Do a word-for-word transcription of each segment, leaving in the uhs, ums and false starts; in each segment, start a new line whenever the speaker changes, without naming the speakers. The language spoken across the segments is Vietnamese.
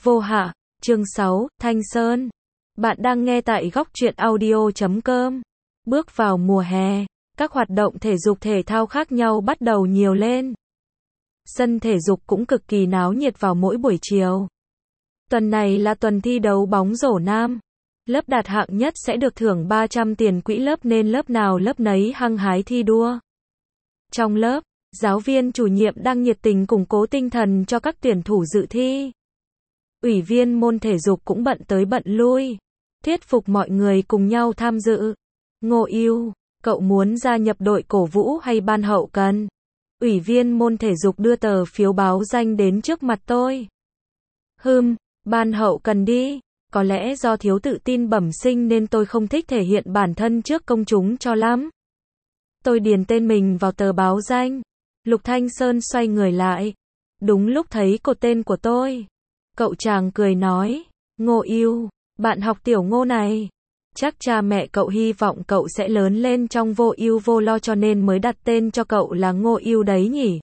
Vô Hạ, chương sáu, Thanh Sơn. Bạn đang nghe tại góc truyện audio chấm com. Bước vào mùa hè, các hoạt động thể dục thể thao khác nhau bắt đầu nhiều lên. Sân thể dục cũng cực kỳ náo nhiệt vào mỗi buổi chiều. Tuần này là tuần thi đấu bóng rổ nam. Lớp đạt hạng nhất sẽ được thưởng ba trăm tiền quỹ lớp nên lớp nào lớp nấy hăng hái thi đua. Trong lớp, giáo viên chủ nhiệm đang nhiệt tình củng cố tinh thần cho các tuyển thủ dự thi. Ủy viên môn thể dục cũng bận tới bận lui, thuyết phục mọi người cùng nhau tham dự. Ngô Ưu, cậu muốn gia nhập đội cổ vũ hay ban hậu cần? Ủy viên môn thể dục đưa tờ phiếu báo danh đến trước mặt tôi. Hừm, ban hậu cần đi. Có lẽ do thiếu tự tin bẩm sinh nên tôi không thích thể hiện bản thân trước công chúng cho lắm. Tôi điền tên mình vào tờ báo danh. Lục Thanh Sơn xoay người lại. Đúng lúc thấy cột tên của tôi. Cậu chàng cười nói, Ngô Ưu, bạn học tiểu Ngô này. Chắc cha mẹ cậu hy vọng cậu sẽ lớn lên trong vô ưu vô lo cho nên mới đặt tên cho cậu là Ngô Ưu đấy nhỉ?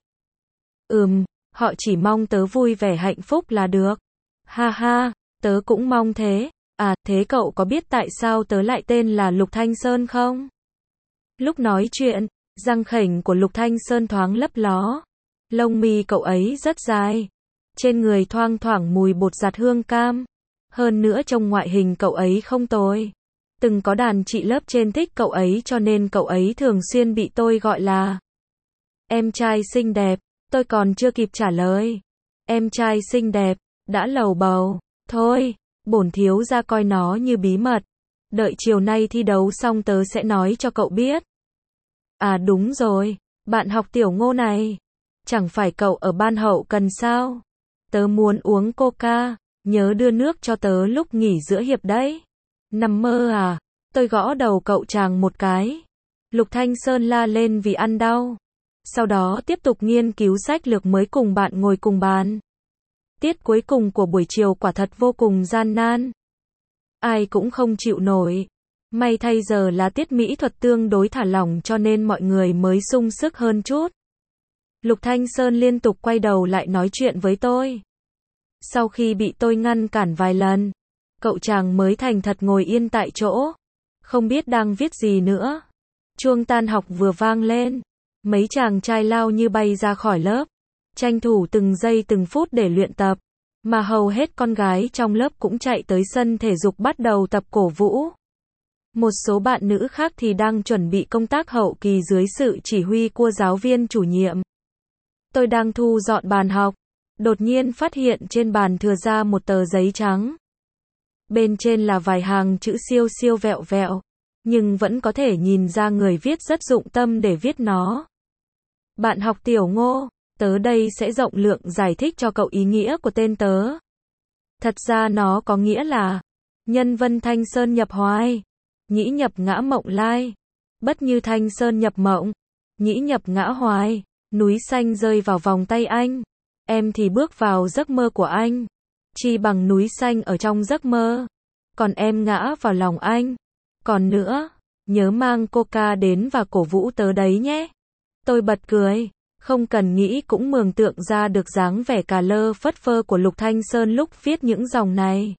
Ừm, họ chỉ mong tớ vui vẻ hạnh phúc là được. Ha ha, tớ cũng mong thế. À, thế cậu có biết tại sao tớ lại tên là Lục Thanh Sơn không? Lúc nói chuyện, răng khểnh của Lục Thanh Sơn thoáng lấp ló. Lông mi cậu ấy rất dài. Trên người thoang thoảng mùi bột giặt hương cam. Hơn nữa trông ngoại hình cậu ấy không tồi. Từng có đàn chị lớp trên thích cậu ấy cho nên cậu ấy thường xuyên bị tôi gọi là em trai xinh đẹp. Tôi còn chưa kịp trả lời. Em trai xinh đẹp, đã lầu bầu. Thôi, bổn thiếu gia coi nó như bí mật. Đợi chiều nay thi đấu xong tớ sẽ nói cho cậu biết. À đúng rồi, bạn học tiểu Ngô này. Chẳng phải cậu ở ban hậu cần sao? Tớ muốn uống coca, nhớ đưa nước cho tớ lúc nghỉ giữa hiệp đấy. Nằm mơ à? Tôi gõ đầu cậu chàng một cái. Lục Thanh Sơn la lên vì ăn đau. Sau đó tiếp tục nghiên cứu sách lược mới cùng bạn ngồi cùng bàn. Tiết cuối cùng của buổi chiều quả thật vô cùng gian nan. Ai cũng không chịu nổi. May thay giờ là tiết mỹ thuật tương đối thả lỏng cho nên mọi người mới sung sức hơn chút. Lục Thanh Sơn liên tục quay đầu lại nói chuyện với tôi. Sau khi bị tôi ngăn cản vài lần, cậu chàng mới thành thật ngồi yên tại chỗ. Không biết đang viết gì nữa. Chuông tan học vừa vang lên. Mấy chàng trai lao như bay ra khỏi lớp. Tranh thủ từng giây từng phút để luyện tập. Mà hầu hết con gái trong lớp cũng chạy tới sân thể dục bắt đầu tập cổ vũ. Một số bạn nữ khác thì đang chuẩn bị công tác hậu kỳ dưới sự chỉ huy của giáo viên chủ nhiệm. Tôi đang thu dọn bàn học. Đột nhiên phát hiện trên bàn thừa ra một tờ giấy trắng. Bên trên là vài hàng chữ siêu siêu vẹo vẹo. Nhưng vẫn có thể nhìn ra người viết rất dụng tâm để viết nó. Bạn học tiểu Ngô, tớ đây sẽ rộng lượng giải thích cho cậu ý nghĩa của tên tớ. Thật ra nó có nghĩa là nhân vân thanh sơn nhập hoài, nhĩ nhập ngã mộng lai, bất như thanh sơn nhập mộng, nhĩ nhập ngã hoài, núi xanh rơi vào vòng tay anh, em thì bước vào giấc mơ của anh, chi bằng núi xanh ở trong giấc mơ, còn em ngã vào lòng anh. Còn nữa, nhớ mang coca đến và cổ vũ tớ đấy nhé. Tôi bật cười, không cần nghĩ cũng mường tượng ra được dáng vẻ cà lơ phất phơ của Lục Thanh Sơn lúc viết những dòng này.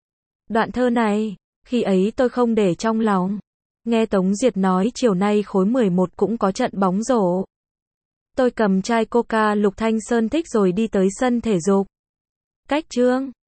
Đoạn thơ này, khi ấy tôi không để trong lòng. Nghe Tống Diệt nói chiều nay khối mười một cũng có trận bóng rổ. Tôi cầm chai coca Lục Thanh Sơn thích rồi đi tới sân thể dục. Cách chương